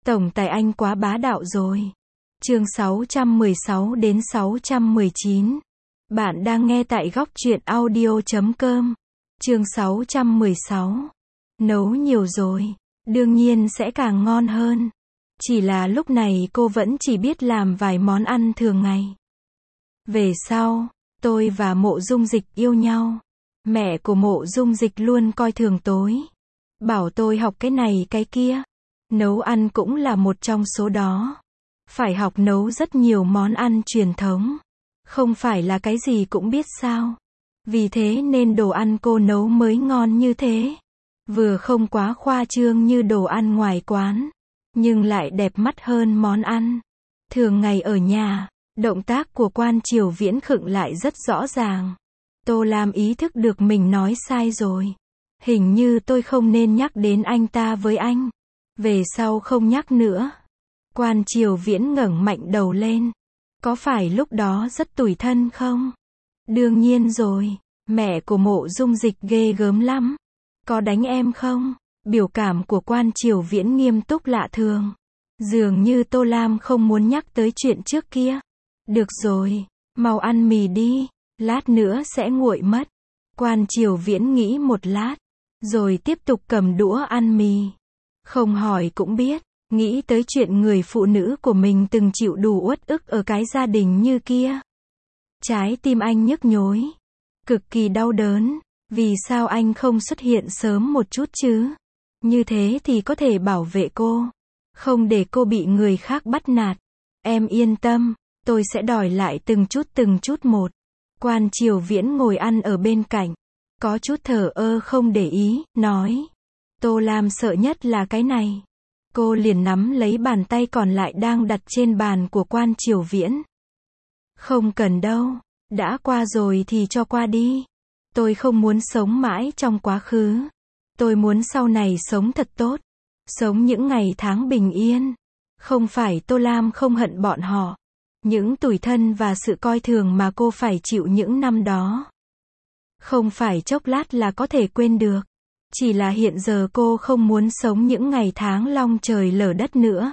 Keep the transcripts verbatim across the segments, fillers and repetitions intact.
Tổng tài anh quá bá đạo rồi. Chương sáu trăm mười sáu đến sáu trăm mười chín. Bạn đang nghe tại góc truyện audio chấm com. Chương sáu trăm mười sáu. Nấu nhiều rồi, đương nhiên sẽ càng ngon hơn. Chỉ là lúc này cô vẫn chỉ biết làm vài món ăn thường ngày. Về sau, tôi và Mộ Dung Dịch yêu nhau. Mẹ của Mộ Dung Dịch luôn coi thường tôi. Bảo tôi học cái này cái kia. Nấu ăn cũng là một trong số đó. Phải học nấu rất nhiều món ăn truyền thống. Không phải là cái gì cũng biết sao. Vì thế nên đồ ăn cô nấu mới ngon như thế. Vừa không quá khoa trương như đồ ăn ngoài quán, nhưng lại đẹp mắt hơn món ăn thường ngày ở nhà. Động tác của Quan Triều Viễn khựng lại rất rõ ràng. Tô Lam ý thức được mình nói sai rồi. Hình như tôi không nên nhắc đến anh ta với anh. Về sau không nhắc nữa. Quan Triều Viễn ngẩng mạnh đầu lên. Có phải lúc đó rất tủi thân không? Đương nhiên rồi. Mẹ của Mộ Dung Dịch ghê gớm lắm. Có đánh em không? Biểu cảm của Quan Triều Viễn nghiêm túc lạ thường. Dường như Tô Lam không muốn nhắc tới chuyện trước kia. Được rồi, mau ăn mì đi. Lát nữa sẽ nguội mất. Quan Triều Viễn nghĩ một lát, rồi tiếp tục cầm đũa ăn mì. Không hỏi cũng biết, nghĩ tới chuyện người phụ nữ của mình từng chịu đủ uất ức ở cái gia đình như kia. Trái tim anh nhức nhối, cực kỳ đau đớn. Vì sao anh không xuất hiện sớm một chút chứ? Như thế thì có thể bảo vệ cô, không để cô bị người khác bắt nạt. Em yên tâm, tôi sẽ đòi lại từng chút từng chút một. Quan Triều Viễn ngồi ăn ở bên cạnh, có chút thờ ơ không để ý, nói. Tô Lam sợ nhất là cái này. Cô liền nắm lấy bàn tay còn lại đang đặt trên bàn của Quan Triều Viễn. Không cần đâu, đã qua rồi thì cho qua đi. Tôi không muốn sống mãi trong quá khứ. Tôi muốn sau này sống thật tốt. Sống những ngày tháng bình yên. Không phải Tô Lam không hận bọn họ. Những tủi thân và sự coi thường mà cô phải chịu những năm đó. Không phải chốc lát là có thể quên được. Chỉ là hiện giờ cô không muốn sống những ngày tháng long trời lở đất nữa.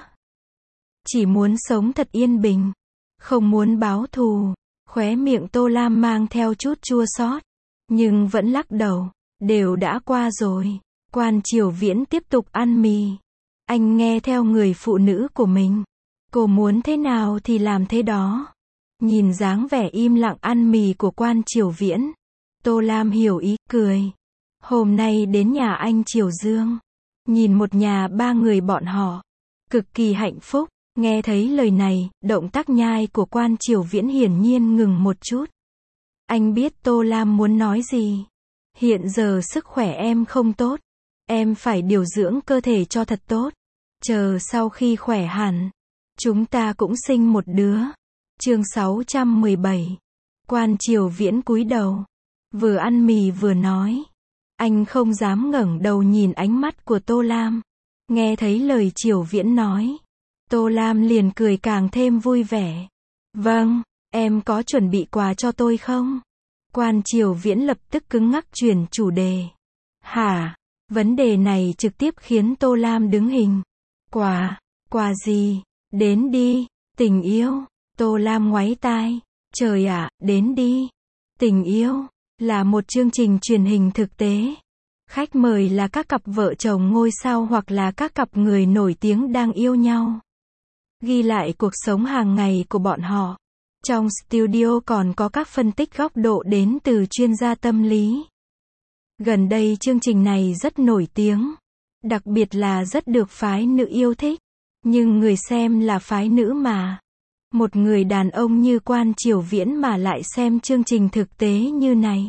Chỉ muốn sống thật yên bình. Không muốn báo thù. Khóe miệng Tô Lam mang theo chút chua xót, nhưng vẫn lắc đầu. Đều đã qua rồi. Quan Triều Viễn tiếp tục ăn mì. Anh nghe theo người phụ nữ của mình. Cô muốn thế nào thì làm thế đó. Nhìn dáng vẻ im lặng ăn mì của Quan Triều Viễn, Tô Lam hiểu ý, cười. Hôm nay đến nhà anh Triều Dương. Nhìn một nhà ba người bọn họ. Cực kỳ hạnh phúc. Nghe thấy lời này, động tác nhai của Quan Triều Viễn hiển nhiên ngừng một chút. Anh biết Tô Lam muốn nói gì. Hiện giờ sức khỏe em không tốt. Em phải điều dưỡng cơ thể cho thật tốt. Chờ sau khi khỏe hẳn, chúng ta cũng sinh một đứa. Chương sáu trăm mười bảy. Quan Triều Viễn cúi đầu, vừa ăn mì vừa nói. Anh không dám ngẩng đầu nhìn ánh mắt của Tô Lam. Nghe thấy lời Triều Viễn nói, Tô Lam liền cười càng thêm vui vẻ. Vâng, em có chuẩn bị quà cho tôi không? Quan Triều Viễn lập tức cứng ngắc chuyển chủ đề. Hả? Vấn đề này trực tiếp khiến Tô Lam đứng hình. Quà? Quà gì? Đến đi. Tình yêu. Tô Lam ngoáy tai. Trời ạ, đến đi. Tình yêu là một chương trình truyền hình thực tế. Khách mời là các cặp vợ chồng ngôi sao hoặc là các cặp người nổi tiếng đang yêu nhau. Ghi lại cuộc sống hàng ngày của bọn họ. Trong studio còn có các phân tích góc độ đến từ chuyên gia tâm lý. Gần đây chương trình này rất nổi tiếng. Đặc biệt là rất được phái nữ yêu thích. Nhưng người xem là phái nữ mà. Một người đàn ông như Quan Triều Viễn mà lại xem chương trình thực tế như này.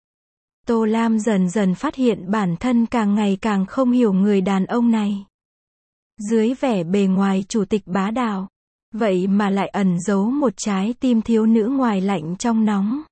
Tô Lam dần dần phát hiện bản thân càng ngày càng không hiểu người đàn ông này. Dưới vẻ bề ngoài chủ tịch bá đạo, vậy mà lại ẩn giấu một trái tim thiếu nữ ngoài lạnh trong nóng.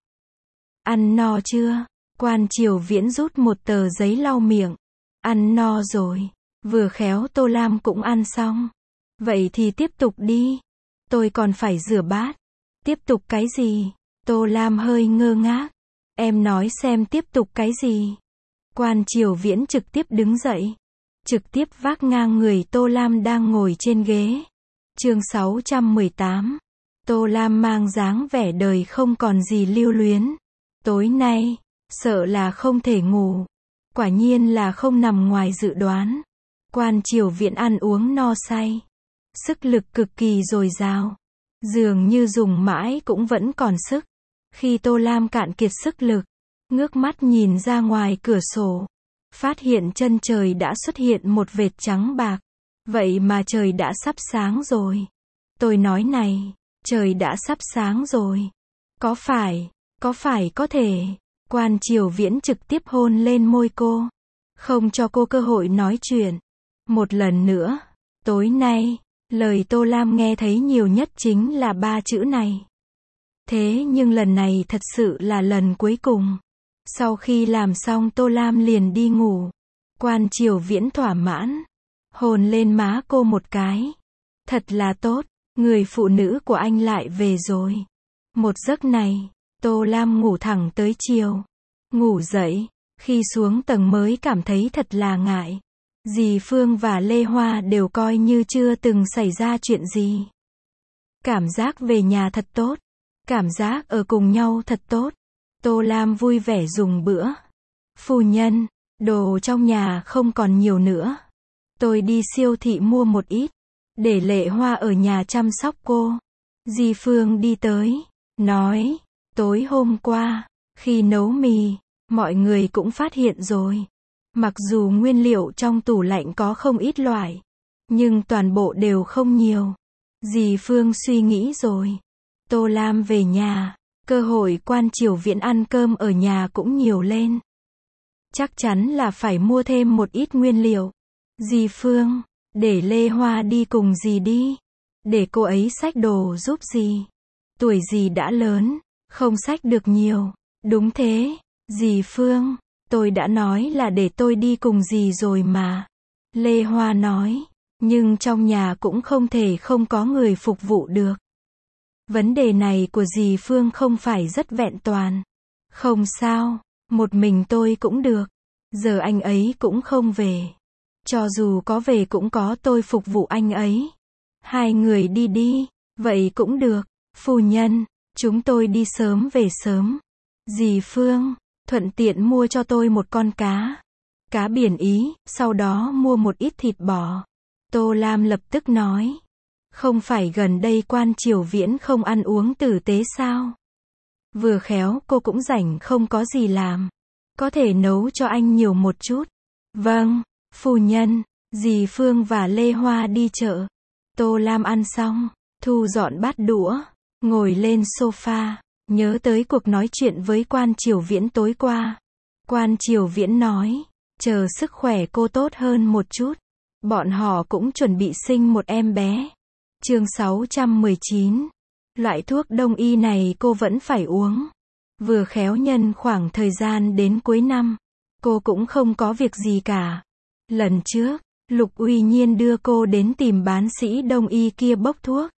Ăn no chưa? Quan Triều Viễn rút một tờ giấy lau miệng. Ăn no rồi. Vừa khéo Tô Lam cũng ăn xong. Vậy thì tiếp tục đi. Tôi còn phải rửa bát. Tiếp tục cái gì? Tô Lam hơi ngơ ngác. Em nói xem tiếp tục cái gì? Quan Triều Viễn trực tiếp đứng dậy. trực tiếp vác ngang người Tô Lam đang ngồi trên ghế. Chương sáu trăm mười tám. Tô Lam mang dáng vẻ đời không còn gì lưu luyến. Tối nay, sợ là không thể ngủ. Quả nhiên là không nằm ngoài dự đoán. Quan Triều Viễn ăn uống no say. Sức lực cực kỳ dồi dào. Dường như dùng mãi cũng vẫn còn sức. Khi Tô Lam cạn kiệt sức lực, ngước mắt nhìn ra ngoài cửa sổ, phát hiện chân trời đã xuất hiện một vệt trắng bạc. Vậy mà trời đã sắp sáng rồi. Tôi nói này, trời đã sắp sáng rồi. Có phải, có phải có thể. Quan Triều Viễn trực tiếp hôn lên môi cô, không cho cô cơ hội nói chuyện. Một lần nữa, tối nay, lời Tô Lam nghe thấy nhiều nhất chính là ba chữ này. Thế nhưng lần này thật sự là lần cuối cùng. Sau khi làm xong Tô Lam liền đi ngủ. Quan Triều Viễn thỏa mãn, hôn lên má cô một cái. Thật là tốt, người phụ nữ của anh lại về rồi. Một giấc này, Tô Lam ngủ thẳng tới chiều. Ngủ dậy, khi xuống tầng mới cảm thấy thật là ngại. Dì Phương và Lê Hoa đều coi như chưa từng xảy ra chuyện gì. Cảm giác về nhà thật tốt. Cảm giác ở cùng nhau thật tốt. Tô Lam vui vẻ dùng bữa. Phu nhân, đồ trong nhà không còn nhiều nữa. Tôi đi siêu thị mua một ít, để Lệ Hoa ở nhà chăm sóc cô. Dì Phương đi tới, nói, tối hôm qua, khi nấu mì, mọi người cũng phát hiện rồi. Mặc dù nguyên liệu trong tủ lạnh có không ít loại, nhưng toàn bộ đều không nhiều. Dì Phương suy nghĩ rồi. Tô Lam về nhà, cơ hội Quan Triều Viễn ăn cơm ở nhà cũng nhiều lên. Chắc chắn là phải mua thêm một ít nguyên liệu. Dì Phương, để Lê Hoa đi cùng dì đi. Để cô ấy xách đồ giúp dì. Tuổi dì đã lớn, không xách được nhiều. Đúng thế, dì Phương, tôi đã nói là để tôi đi cùng dì rồi mà. Lê Hoa nói, nhưng trong nhà cũng không thể không có người phục vụ được. Vấn đề này của dì Phương không phải rất vẹn toàn. Không sao, một mình tôi cũng được. Giờ anh ấy cũng không về. Cho dù có về cũng có tôi phục vụ anh ấy. Hai người đi đi, vậy cũng được. Phu nhân, chúng tôi đi sớm về sớm. Dì Phương, thuận tiện mua cho tôi một con cá. Cá biển Ý, sau đó mua một ít thịt bò. Tô Lam lập tức nói. Không phải gần đây Quan Triều Viễn không ăn uống tử tế sao? Vừa khéo cô cũng rảnh không có gì làm. Có thể nấu cho anh nhiều một chút. Vâng, phu nhân. Dì Phương và Lê Hoa đi chợ. Tô Lam ăn xong, thu dọn bát đũa, ngồi lên sofa, nhớ tới cuộc nói chuyện với Quan Triều Viễn tối qua. Quan Triều Viễn nói, chờ sức khỏe cô tốt hơn một chút, bọn họ cũng chuẩn bị sinh một em bé. Chương sáu trăm mười chín. Loại thuốc đông y này cô vẫn phải uống. Vừa khéo nhân khoảng thời gian đến cuối năm, cô cũng không có việc gì cả. Lần trước, Lục Uy Nhiên đưa cô đến tìm bán sĩ đông y kia bốc thuốc.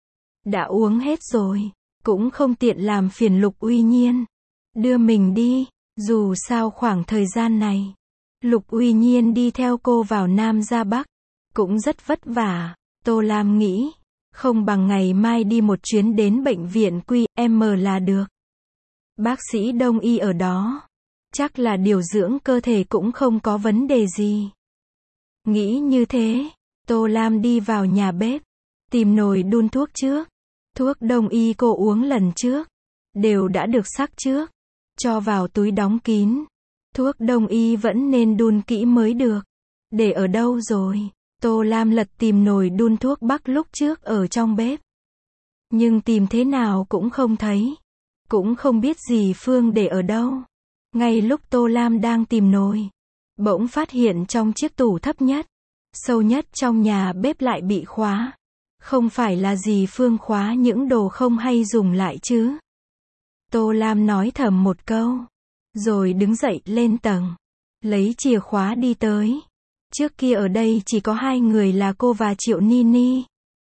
Đã uống hết rồi, cũng không tiện làm phiền Lục Uy Nhiên. Đưa mình đi, dù sao khoảng thời gian này, Lục Uy Nhiên đi theo cô vào Nam ra Bắc, cũng rất vất vả. Tô Lam nghĩ, không bằng ngày mai đi một chuyến đến bệnh viện Quy em là được. Bác sĩ đông y ở đó, chắc là điều dưỡng cơ thể cũng không có vấn đề gì. Nghĩ như thế, Tô Lam đi vào nhà bếp, tìm nồi đun thuốc trước. Thuốc đông y cô uống lần trước, đều đã được sắc trước, cho vào túi đóng kín. Thuốc đông y vẫn nên đun kỹ mới được. Để ở đâu rồi? Tô Lam lật tìm nồi đun thuốc bắc lúc trước ở trong bếp. Nhưng tìm thế nào cũng không thấy. Cũng không biết dì Phương để ở đâu. Ngay lúc Tô Lam đang tìm nồi, bỗng phát hiện trong chiếc tủ thấp nhất, sâu nhất trong nhà bếp lại bị khóa. Không phải là dì Phương khóa những đồ không hay dùng lại chứ? Tô Lam nói thầm một câu, rồi đứng dậy lên tầng, lấy chìa khóa đi tới. Trước kia ở đây chỉ có hai người là cô và Triệu Ni Ni.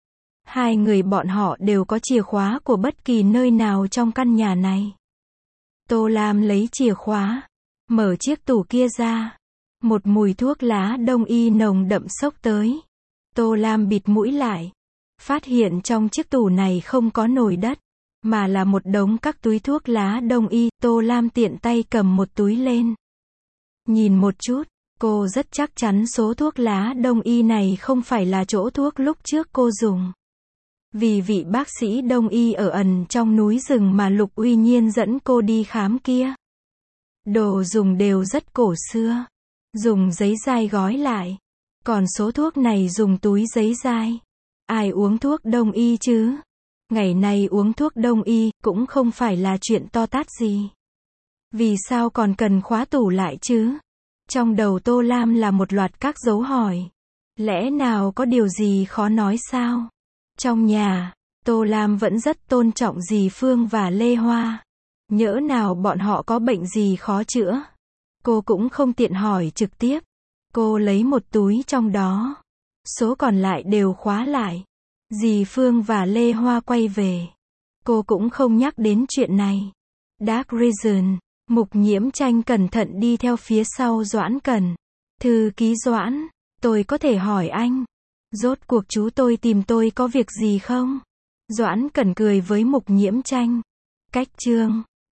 Hai người bọn họ đều có chìa khóa của bất kỳ nơi nào trong căn nhà này. Tô Lam lấy chìa khóa, mở chiếc tủ kia ra, Một mùi thuốc lá đông y nồng đậm xốc tới. Tô Lam bịt mũi lại. Phát hiện trong chiếc tủ này không có nồi đất, mà là một đống các túi thuốc lá đông y. Tô Lam tiện tay cầm một túi lên. Nhìn một chút, cô rất chắc chắn số thuốc lá đông y này không phải là chỗ thuốc lúc trước cô dùng. Vì vị bác sĩ đông y ở ẩn trong núi rừng mà Lục Uy Nhiên dẫn cô đi khám kia. Đồ dùng đều rất cổ xưa. Dùng giấy dai gói lại. Còn số thuốc này dùng túi giấy dai. Ai uống thuốc đông y chứ? Ngày nay uống thuốc đông y cũng không phải là chuyện to tát gì. Vì sao còn cần khóa tủ lại chứ? Trong đầu Tô Lam là một loạt các dấu hỏi. Lẽ nào có điều gì khó nói sao? Trong nhà, Tô Lam vẫn rất tôn trọng dì Phương và Lê Hoa. Nhỡ nào bọn họ có bệnh gì khó chữa, cô cũng không tiện hỏi trực tiếp. Cô lấy một túi trong đó. Số còn lại đều khóa lại. Dì Phương và Lê Hoa quay về. Cô cũng không nhắc đến chuyện này. Dark Reason. Mục Nhiễm Tranh cẩn thận đi theo phía sau Doãn Cẩn. Thư ký Doãn, tôi có thể hỏi anh, rốt cuộc chú tôi tìm tôi có việc gì không? Doãn Cẩn cười với Mục Nhiễm Tranh. Cách chương